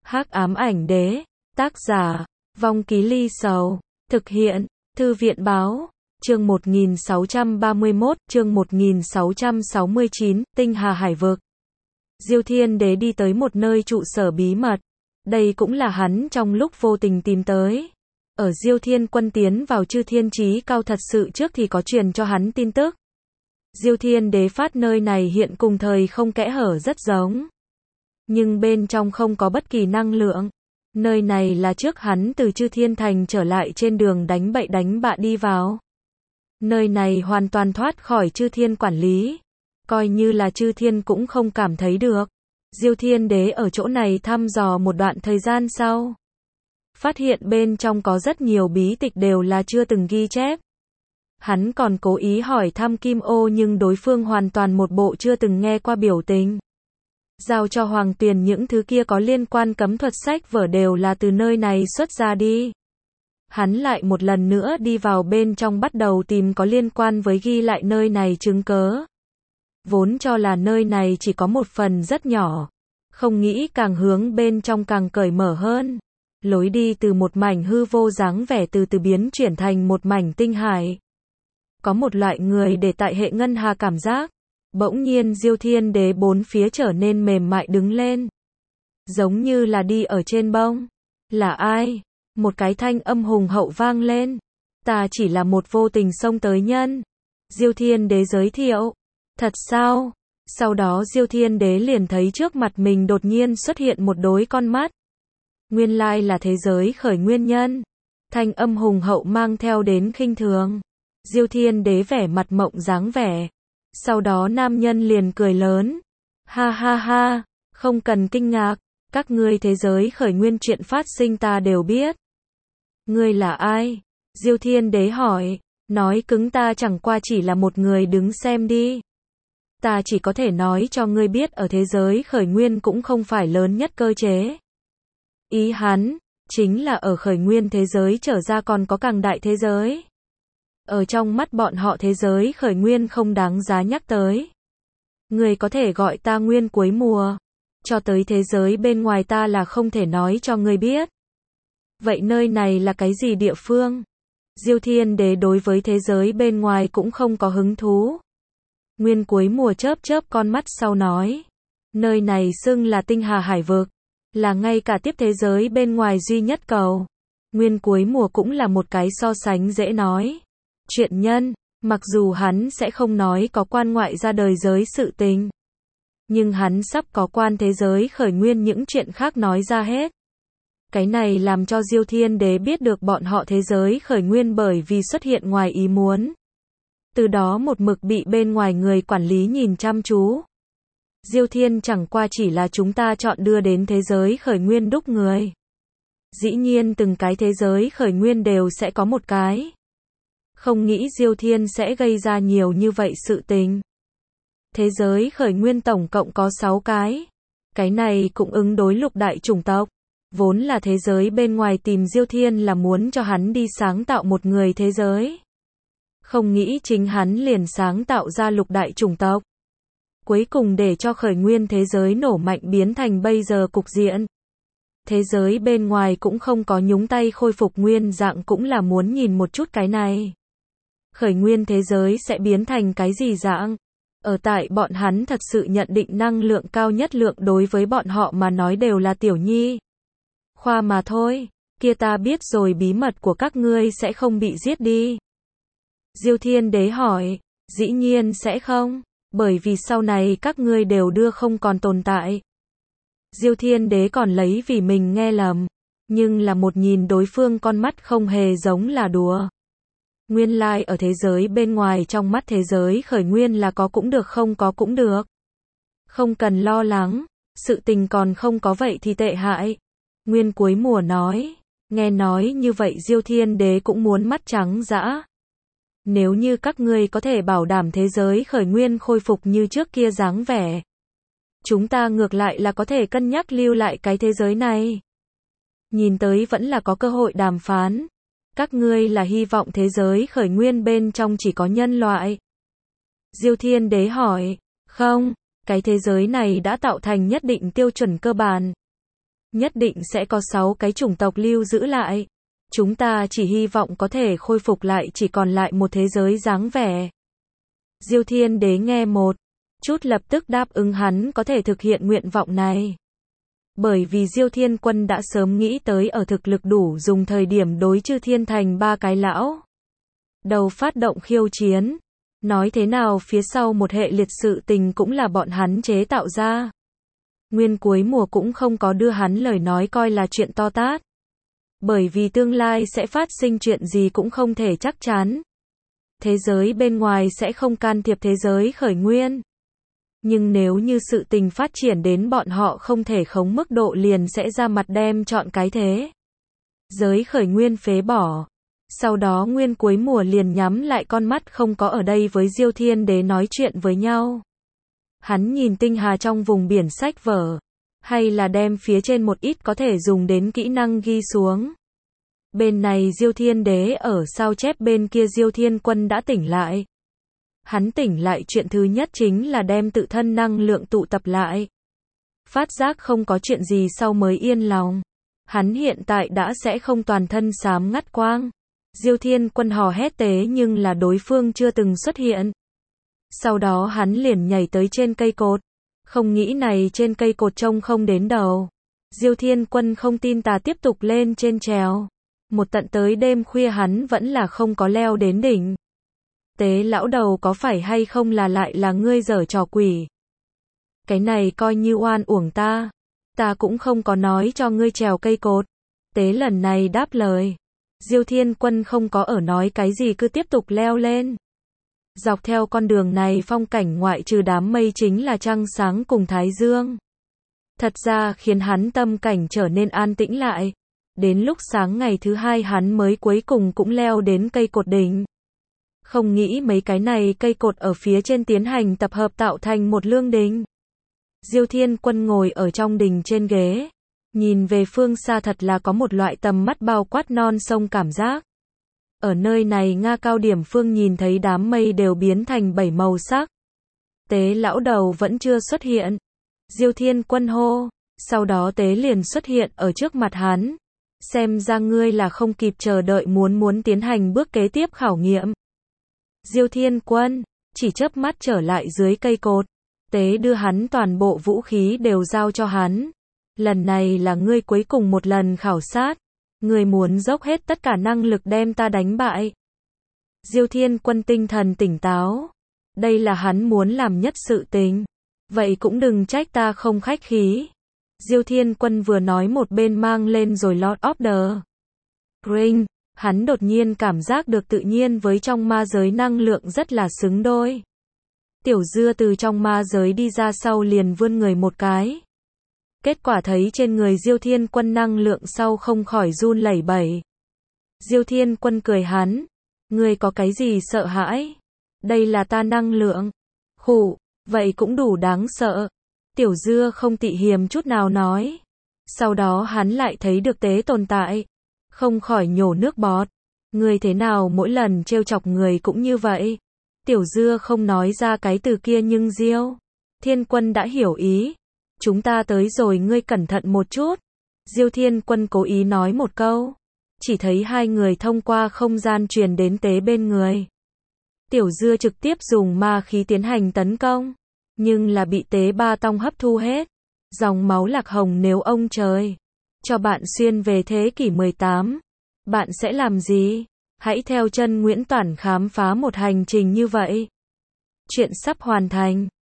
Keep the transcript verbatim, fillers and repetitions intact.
Hắc ám ảnh đế, tác giả, Vong Ký Ly Sầu, thực hiện, Thư viện báo, chương một nghìn sáu trăm ba mươi mốt, chương một nghìn sáu trăm sáu mươi chín, Tinh Hà Hải Vực. Diêu Thiên Đế đi tới một nơi trụ sở bí mật. Đây cũng là hắn trong lúc vô tình tìm tới. Ở Diêu Thiên Quân tiến vào Chư Thiên Chí Cao thật sự trước thì có truyền cho hắn tin tức. Diêu Thiên Đế phát nơi này hiện cùng thời không kẽ hở rất giống. Nhưng bên trong không có bất kỳ năng lượng. Nơi này là trước hắn từ Chư Thiên Thành trở lại trên đường đánh bậy đánh bạ đi vào. Nơi này hoàn toàn thoát khỏi Chư Thiên quản lý. Coi như là Chư Thiên cũng không cảm thấy được. Diêu Thiên Đế ở chỗ này thăm dò một đoạn thời gian sau. Phát hiện bên trong có rất nhiều bí tịch đều là chưa từng ghi chép. Hắn còn cố ý hỏi thăm Kim Ô nhưng đối phương hoàn toàn một bộ chưa từng nghe qua biểu tình. Giao cho Hoàng Tuyền những thứ kia có liên quan cấm thuật sách vở đều là từ nơi này xuất ra đi. Hắn lại một lần nữa đi vào bên trong bắt đầu tìm có liên quan với ghi lại nơi này chứng cớ. Vốn cho là nơi này chỉ có một phần rất nhỏ. Không nghĩ càng hướng bên trong càng cởi mở hơn. Lối đi từ một mảnh hư vô dáng vẻ từ từ biến chuyển thành một mảnh tinh hải. Có một loại người để tại hệ ngân hà cảm giác. Bỗng nhiên Diêu Thiên Đế bốn phía trở nên mềm mại đứng lên. Giống như là đi ở trên bông. Là ai? Một cái thanh âm hùng hậu vang lên. Ta chỉ là một vô tình xông tới nhân. Diêu Thiên Đế giới thiệu. Thật sao? Sau đó Diêu Thiên Đế liền thấy trước mặt mình đột nhiên xuất hiện một đôi con mắt. Nguyên lai là thế giới khởi nguyên nhân. Thanh âm hùng hậu mang theo đến khinh thường. Diêu Thiên Đế vẻ mặt mộng dáng vẻ. Sau đó nam nhân liền cười lớn. Ha ha ha, không cần kinh ngạc. Các ngươi thế giới khởi nguyên chuyện phát sinh ta đều biết. Ngươi là ai? Diêu Thiên Đế hỏi. Nói cứng ta chẳng qua chỉ là một người đứng xem đi. Ta chỉ có thể nói cho ngươi biết ở thế giới khởi nguyên cũng không phải lớn nhất cơ chế. Ý hắn, chính là ở khởi nguyên thế giới trở ra còn có càng đại thế giới. Ở trong mắt bọn họ thế giới khởi nguyên không đáng giá nhắc tới. Ngươi có thể gọi ta nguyên cuối mùa. Cho tới thế giới bên ngoài ta là không thể nói cho ngươi biết. Vậy nơi này là cái gì địa phương? Diêu Thiên Đế đối với thế giới bên ngoài cũng không có hứng thú. Nguyên cuối mùa chớp chớp con mắt sau nói. Nơi này xưng là Tinh Hà Hải Vực. Là ngay cả tiếp thế giới bên ngoài duy nhất cầu. Nguyên cuối mùa cũng là một cái so sánh dễ nói. Chuyện nhân, mặc dù hắn sẽ không nói có quan ngoại ra đời giới sự tình. Nhưng hắn sắp có quan thế giới khởi nguyên những chuyện khác nói ra hết. Cái này làm cho Diêu Thiên Đế biết được bọn họ thế giới khởi nguyên bởi vì xuất hiện ngoài ý muốn. Từ đó một mực bị bên ngoài người quản lý nhìn chăm chú. Diêu Thiên chẳng qua chỉ là chúng ta chọn đưa đến thế giới khởi nguyên đúc người. Dĩ nhiên từng cái thế giới khởi nguyên đều sẽ có một cái. Không nghĩ Diêu Thiên sẽ gây ra nhiều như vậy sự tình. Thế giới khởi nguyên tổng cộng có sáu cái. Cái này cũng ứng đối lục đại chủng tộc. Vốn là thế giới bên ngoài tìm Diêu Thiên là muốn cho hắn đi sáng tạo một người thế giới. Không nghĩ chính hắn liền sáng tạo ra lục đại chủng tộc. Cuối cùng để cho khởi nguyên thế giới nổ mạnh biến thành bây giờ cục diện. Thế giới bên ngoài cũng không có nhúng tay khôi phục nguyên dạng cũng là muốn nhìn một chút cái này. Khởi nguyên thế giới sẽ biến thành cái gì dạng? Ở tại bọn hắn thật sự nhận định năng lượng cao nhất lượng đối với bọn họ mà nói đều là tiểu nhi. Khoa mà thôi, kia ta biết rồi bí mật của các ngươi sẽ không bị giết đi. Diêu Thiên Đế hỏi, dĩ nhiên sẽ không, bởi vì sau này các ngươi đều đưa không còn tồn tại. Diêu Thiên Đế còn lấy vì mình nghe lầm, nhưng là một nhìn đối phương con mắt không hề giống là đùa. Nguyên lai ở thế giới bên ngoài trong mắt thế giới khởi nguyên là có cũng được không có cũng được. Không cần lo lắng, sự tình còn không có vậy thì tệ hại. Nguyên cuối mùa nói, nghe nói như vậy Diêu Thiên Đế cũng muốn mắt trắng dã. Nếu như các ngươi có thể bảo đảm thế giới khởi nguyên khôi phục như trước kia dáng vẻ. Chúng ta ngược lại là có thể cân nhắc lưu lại cái thế giới này. Nhìn tới vẫn là có cơ hội đàm phán. Các ngươi là hy vọng thế giới khởi nguyên bên trong chỉ có nhân loại. Diêu Thiên Đế hỏi, không, cái thế giới này đã tạo thành nhất định tiêu chuẩn cơ bản. nhất định sẽ có sáu cái chủng tộc lưu giữ lại. Chúng ta chỉ hy vọng có thể khôi phục lại chỉ còn lại một thế giới dáng vẻ. Diêu Thiên Đế nghe một chút lập tức đáp ứng hắn có thể thực hiện nguyện vọng này. Bởi vì Diêu Thiên Quân đã sớm nghĩ tới ở thực lực đủ dùng thời điểm đối Chư Thiên Thành ba cái lão đầu phát động khiêu chiến. Nói thế nào phía sau một hệ liệt sự tình cũng là bọn hắn chế tạo ra. Nguyên cuối mùa cũng không có đưa hắn lời nói coi là chuyện to tát. Bởi vì tương lai sẽ phát sinh chuyện gì cũng không thể chắc chắn. Thế giới bên ngoài sẽ không can thiệp thế giới khởi nguyên. Nhưng nếu như sự tình phát triển đến bọn họ không thể khống mức độ liền sẽ ra mặt đem chọn cái thế giới khởi nguyên phế bỏ. Sau đó nguyên cuối mùa liền nhắm lại con mắt không có ở đây với Diêu Thiên Đế nói chuyện với nhau. Hắn nhìn tinh hà trong vùng biển sách vở. Hay là đem phía trên một ít có thể dùng đến kỹ năng ghi xuống. Bên này Diêu Thiên Đế ở sao chép bên kia Diêu Thiên Quân đã tỉnh lại. Hắn tỉnh lại chuyện thứ nhất chính là đem tự thân năng lượng tụ tập lại. Phát giác không có chuyện gì sau mới yên lòng. Hắn hiện tại đã sẽ không toàn thân xám ngắt quang. Diêu Thiên Quân hò hét tế nhưng là đối phương chưa từng xuất hiện. Sau đó hắn liền nhảy tới trên cây cột. Không nghĩ này trên cây cột trông không đến đầu. Diêu Thiên Quân không tin tà tiếp tục lên trên trèo. Một tận tới đêm khuya hắn vẫn là không có leo đến đỉnh. Tế lão đầu có phải hay không là lại là ngươi giở trò quỷ. Cái này coi như oan uổng ta. Ta cũng không có nói cho ngươi trèo cây cột. Tế lần này đáp lời. Diêu Thiên Quân không có ở nói cái gì cứ tiếp tục leo lên. Dọc theo con đường này phong cảnh ngoại trừ đám mây chính là trăng sáng cùng thái dương. Thật ra khiến hắn tâm cảnh trở nên an tĩnh lại. Đến lúc sáng ngày thứ hai hắn mới cuối cùng cũng leo đến cây cột đỉnh. Không nghĩ mấy cái này cây cột ở phía trên tiến hành tập hợp tạo thành một lương đình. Diêu Thiên Quân ngồi ở trong đình trên ghế. Nhìn về phương xa thật là có một loại tầm mắt bao quát non sông cảm giác. Ở nơi này Nga cao điểm phương nhìn thấy đám mây đều biến thành bảy màu sắc. Tế lão đầu vẫn chưa xuất hiện. Diêu Thiên Quân hô. Sau đó tế liền xuất hiện ở trước mặt hắn. Xem ra ngươi là không kịp chờ đợi muốn muốn tiến hành bước kế tiếp khảo nghiệm. Diêu Thiên Quân chỉ chớp mắt trở lại dưới cây cột. Tế đưa hắn toàn bộ vũ khí đều giao cho hắn. Lần này là ngươi cuối cùng một lần khảo sát. Ngươi muốn dốc hết tất cả năng lực đem ta đánh bại. Diêu Thiên Quân tinh thần tỉnh táo. Đây là hắn muốn làm nhất sự tình. Vậy cũng đừng trách ta không khách khí. Diêu Thiên Quân vừa nói một bên mang lên rồi Lord of the Ring. Hắn đột nhiên cảm giác được tự nhiên với trong ma giới năng lượng rất là xứng đôi. Tiểu Dưa từ trong ma giới đi ra sau liền vươn người một cái. Kết quả thấy trên người Diêu Thiên Quân năng lượng sau không khỏi run lẩy bẩy. Diêu Thiên Quân cười hắn. Ngươi có cái gì sợ hãi? Đây là ta năng lượng. Khụ, vậy cũng đủ đáng sợ. Tiểu Dưa không tị hiềm chút nào nói. Sau đó hắn lại thấy được tế tồn tại. Không khỏi nhổ nước bọt. Ngươi thế nào mỗi lần trêu chọc người cũng như vậy? Tiểu Dưa không nói ra cái từ kia nhưng Diêu Thiên Quân đã hiểu ý. Chúng ta tới rồi ngươi cẩn thận một chút. Diêu Thiên Quân cố ý nói một câu. Chỉ thấy hai người thông qua không gian truyền đến tế bên người. Tiểu Dưa trực tiếp dùng ma khí tiến hành tấn công. Nhưng là bị tế ba tông hấp thu hết. Dòng máu lạc hồng nếu ông trời cho bạn xuyên về thế kỷ mười tám. Bạn sẽ làm gì? Hãy theo chân Nguyễn Toản khám phá một hành trình như vậy. Chuyện sắp hoàn thành.